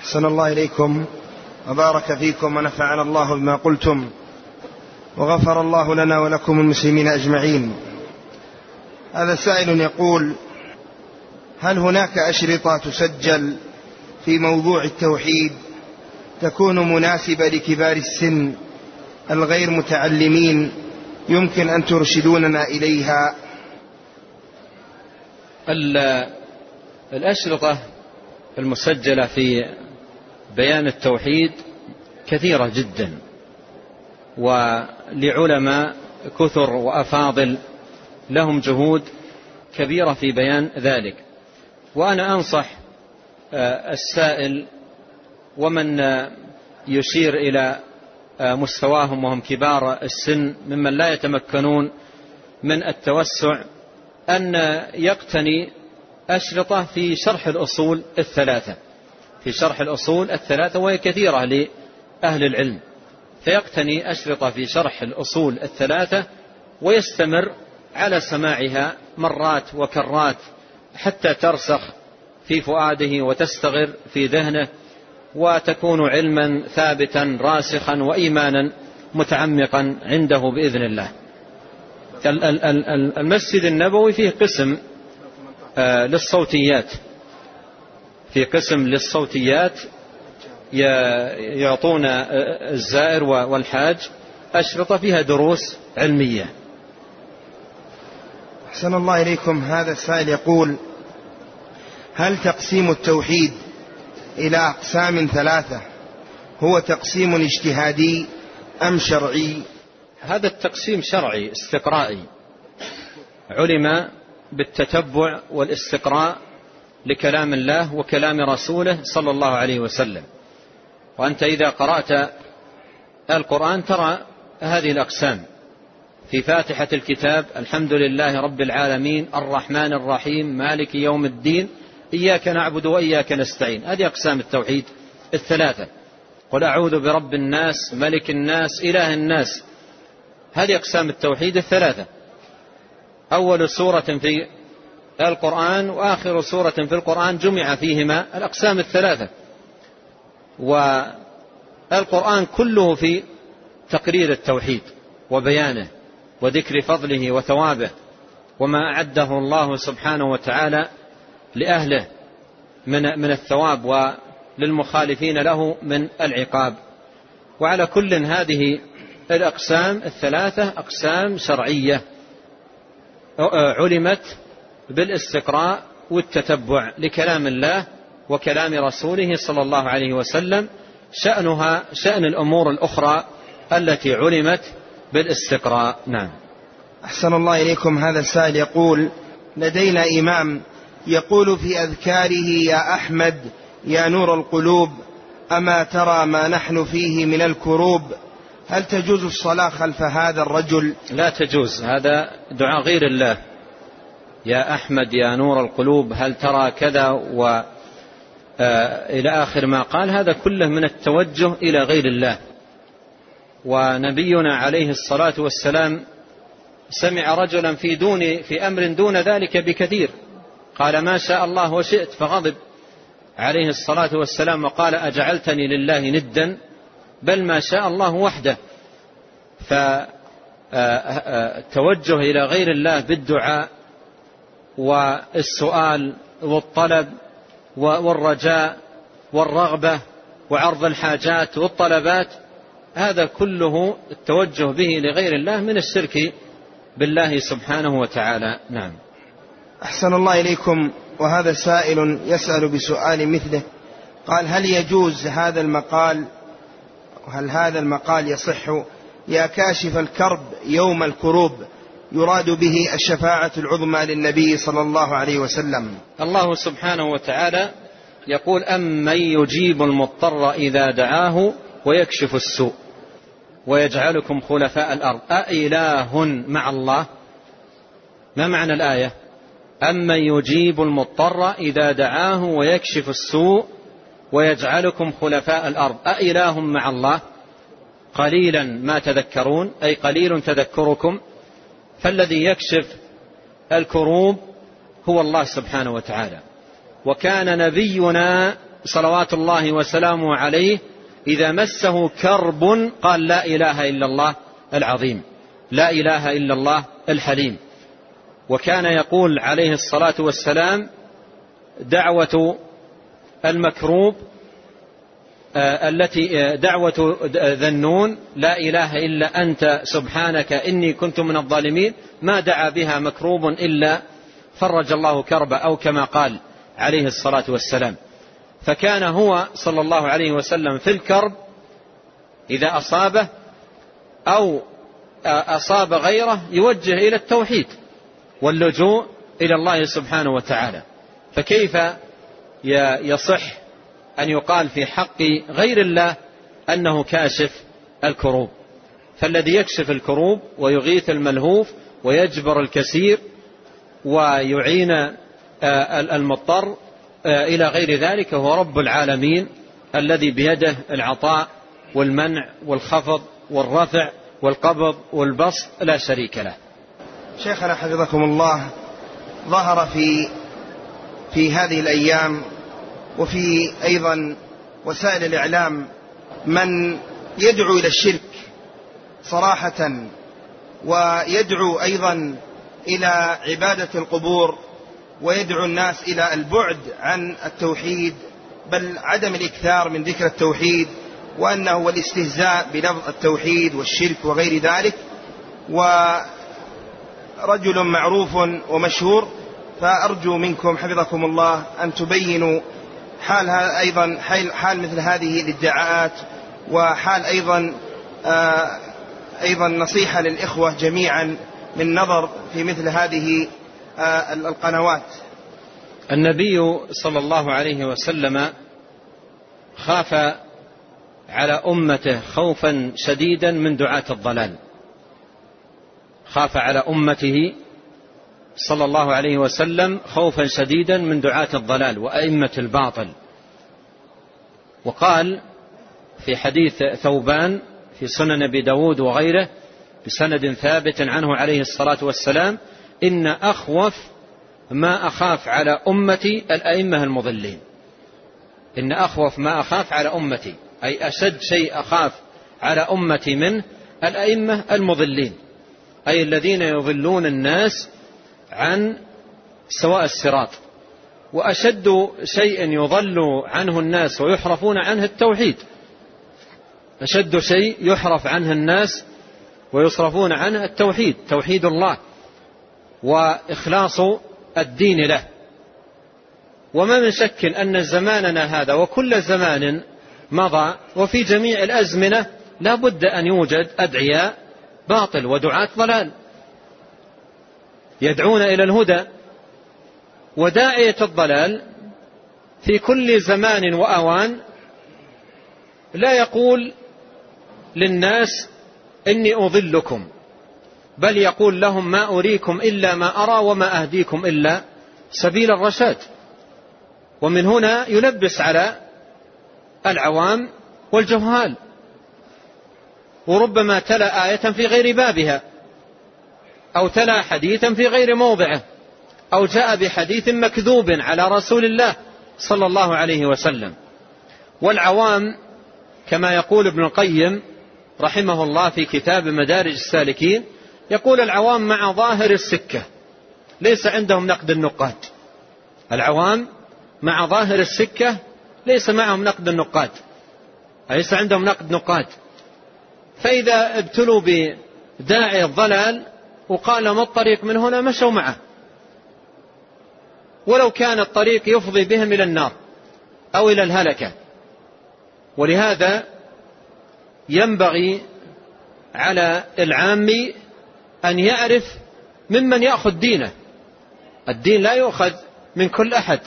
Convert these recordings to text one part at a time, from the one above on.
أحسن الله إليكم وبارك فيكم ونفعنا الله بما قلتم وغفر الله لنا ولكم المسلمين أجمعين. هذا سائل يقول: هل هناك أشرطة تسجل في موضوع التوحيد تكون مناسبة لكبار السن الغير متعلمين يمكن أن ترشدوننا إليها؟ الأشرطة المسجلة في بيان التوحيد كثيرة جدا، ولعلماء كثر وأفاضل لهم جهود كبيرة في بيان ذلك. وأنا أنصح السائل ومن يشير إلى مستواهم وهم كبار السن ممن لا يتمكنون من التوسع أن يقتني أشرطة في شرح الأصول الثلاثة، في شرح الأصول الثلاثة، وهي كثيرة لأهل العلم، فيقتني أشرطة في شرح الأصول الثلاثة ويستمر على سماعها مرات وكرات حتى ترسخ في فؤاده وتستغر في ذهنه وتكون علما ثابتا راسخا وإيمانا متعمقا عنده بإذن الله. المسجد النبوي فيه قسم للصوتيات، في قسم للصوتيات يعطون الزائر والحاج أشرطة فيها دروس علمية. أحسن الله إليكم. هذا السائل يقول: هل تقسيم التوحيد إلى أقسام ثلاثة هو تقسيم اجتهادي أم شرعي؟ هذا التقسيم شرعي استقرائي، علم بالتتبع والاستقراء لكلام الله وكلام رسوله صلى الله عليه وسلم. وأنت إذا قرأت القرآن ترى هذه الأقسام: في فاتحة الكتاب الحمد لله رب العالمين الرحمن الرحيم مالك يوم الدين إياك نعبد وإياك نستعين. هذه أقسام التوحيد الثلاثة. قل أعوذ برب الناس ملك الناس إله الناس. هذه أقسام التوحيد الثلاثة، أول سورة في القرآن وآخر سورة في القرآن جمع فيهما الأقسام الثلاثة. والقرآن كله في تقرير التوحيد وبيانه وذكر فضله وثوابه وما أعده الله سبحانه وتعالى لأهله من الثواب وللمخالفين له من العقاب. وعلى كل هذه الأقسام الثلاثة أقسام شرعية علمت بالاستقراء والتتبع لكلام الله وكلام رسوله صلى الله عليه وسلم، شأنها شأن الأمور الأخرى التي علمت بالاستقراء. نعم. أحسن الله إليكم. هذا السائل يقول: لدينا إمام يقول في أذكاره يا أحمد يا نور القلوب أما ترى ما نحن فيه من الكروب، هل تجوز الصلاة خلف هذا الرجل؟ لا تجوز، هذا دعاء غير الله. يا أحمد يا نور القلوب هل ترى كذا إلى آخر ما قال، هذا كله من التوجه إلى غير الله. ونبينا عليه الصلاة والسلام سمع رجلا في أمر دون ذلك بكثير، قال ما شاء الله وشئت، فغضب عليه الصلاة والسلام وقال أجعلتني لله ندا بل ما شاء الله وحده. فالتوجه إلى غير الله بالدعاء والسؤال والطلب والرجاء والرغبة وعرض الحاجات والطلبات، هذا كله التوجه به لغير الله من الشرك بالله سبحانه وتعالى. نعم. أحسن الله إليكم. وهذا سائل يسأل بسؤال مثله، قال: هل يجوز هذا المقال، هل هذا المقال يصح: يا كاشف الكرب يوم الكروب، يراد به الشفاعة العظمى للنبي صلى الله عليه وسلم؟ الله سبحانه وتعالى يقول: أمن يجيب المضطر إذا دعاه ويكشف السوء ويجعلكم خلفاء الأرض أإله مع الله. ما معنى الآية؟ أمن يجيب المضطر إذا دعاه ويكشف السوء ويجعلكم خلفاء الأرض أإله مع الله. قليلا ما تذكرون، أي قليل تذكركم. فالذي يكشف الكروب هو الله سبحانه وتعالى. وكان نبينا صلوات الله وسلامه عليه إذا مسه كرب قال لا إله إلا الله العظيم، لا إله إلا الله الحليم. وكان يقول عليه الصلاة والسلام دعوة المكروب التي دعوة ذنون لا إله إلا أنت سبحانك إني كنت من الظالمين، ما دعا بها مكروب إلا فرج الله كربه، أو كما قال عليه الصلاة والسلام. فكان هو صلى الله عليه وسلم في الكرب إذا أصابه أو أصاب غيره يوجه إلى التوحيد واللجوء إلى الله سبحانه وتعالى. فكيف يصح أن يقال في حق غير الله أنه كاشف الكروب؟ فالذي يكشف الكروب ويغيث الملهوف ويجبر الكسير ويعين المضطر إلى غير ذلك هو رب العالمين الذي بيده العطاء والمنع والخفض والرفع والقبض والبسط لا شريك له. شيخنا حفظكم الله، ظهر في هذه الأيام وفي أيضا وسائل الإعلام من يدعو إلى الشرك صراحة، ويدعو أيضا إلى عبادة القبور، ويدعو الناس إلى البعد عن التوحيد بل عدم الإكثار من ذكر التوحيد، وأنه والاستهزاء بلفظ التوحيد والشرك وغير ذلك، ورجل معروف ومشهور. فأرجو منكم حفظكم الله أن تبينوا حال أيضا حال مثل هذه الادعاءات، وحال أيضا نصيحة للإخوة جميعا من نظر في مثل هذه القنوات. النبي صلى الله عليه وسلم خاف على أمته خوفا شديدا من دعاة الضلال، خاف على أمته صلى الله عليه وسلم خوفا شديدا من دعاة الضلال وأئمة الباطل. وقال في حديث ثوبان في سنن أبي داود وغيره بسند ثابت عنه عليه الصلاة والسلام: إن أخوف ما أخاف على أمتي الأئمة المضلين. إن أخوف ما أخاف على أمتي، أي أشد شيء أخاف على أمتي منه الأئمة المضلين، أي الذين يضلون الناس عن سواء الصراط. وأشد شيء يضل عنه الناس ويحرفون عنه التوحيد، أشد شيء يحرف عنه الناس ويصرفون عنه التوحيد، توحيد الله وإخلاص الدين له. وما من شك أن زماننا هذا وكل زمان مضى وفي جميع الأزمنة لا بد أن يوجد أدعياء باطل ودعاة ضلال يدعون إلى الهدى. وداعية الضلال في كل زمان وأوان لا يقول للناس إني أضلكم، بل يقول لهم ما أريكم إلا ما أرى وما أهديكم إلا سبيل الرشاد. ومن هنا يلبس على العوام والجهال، وربما تلا آية في غير بابها، أو تلا حديثا في غير موضعه، أو جاء بحديث مكذوب على رسول الله صلى الله عليه وسلم. والعوام كما يقول ابن القيم رحمه الله في كتاب مدارج السالكين، يقول العوام مع ظاهر السكة ليس عندهم نقد النقاد. العوام مع ظاهر السكة ليس معهم نقد النقاد، ليس عندهم نقد نقاد. فإذا ابتلوا بداعي الضلال وقال ما الطريق من هنا مشوا معه، ولو كان الطريق يفضي بهم إلى النار أو إلى الهلكة. ولهذا ينبغي على العام أن يعرف ممن يأخذ دينه. الدين لا يؤخذ من كل أحد،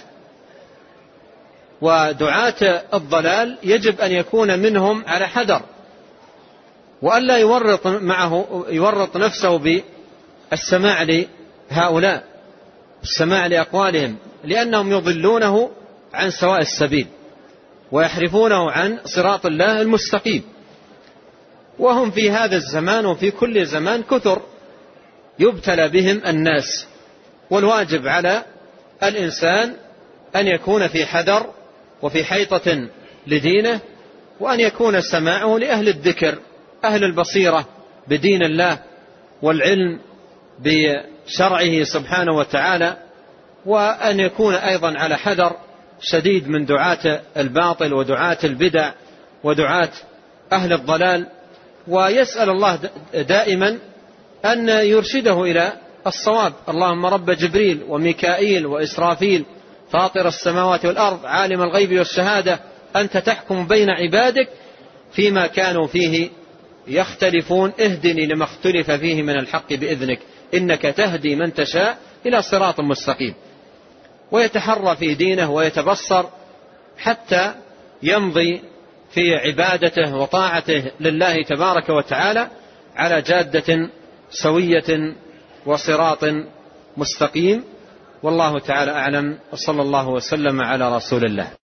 ودعاة الضلال يجب أن يكون منهم على حذر، وألا يورط نفسه بالسماع لهؤلاء، السماع لأقوالهم، لأنهم يضلونه عن سواء السبيل ويحرفونه عن صراط الله المستقيم. وهم في هذا الزمان وفي كل زمان كثر يبتلى بهم الناس. والواجب على الإنسان أن يكون في حذر وفي حيطة لدينه، وأن يكون سماعه لأهل الذكر أهل البصيرة بدين الله والعلم بشرعه سبحانه وتعالى، وأن يكون أيضا على حذر شديد من دعاة الباطل ودعاة البدع ودعاة أهل الضلال، ويسأل الله دائما أن يرشده إلى الصواب. اللهم رب جبريل وميكائيل وإسرافيل فاطر السماوات والأرض عالم الغيب والشهادة أنت تحكم بين عبادك فيما كانوا فيه يختلفون اهدني لما اختلف فيه من الحق بإذنك إنك تهدي من تشاء إلى صراط مستقيم، ويتحرى في دينه ويتبصر حتى يمضي في عبادته وطاعته لله تبارك وتعالى على جادة سوية وصراط مستقيم. والله تعالى أعلم، وصلى الله وسلم على رسول الله.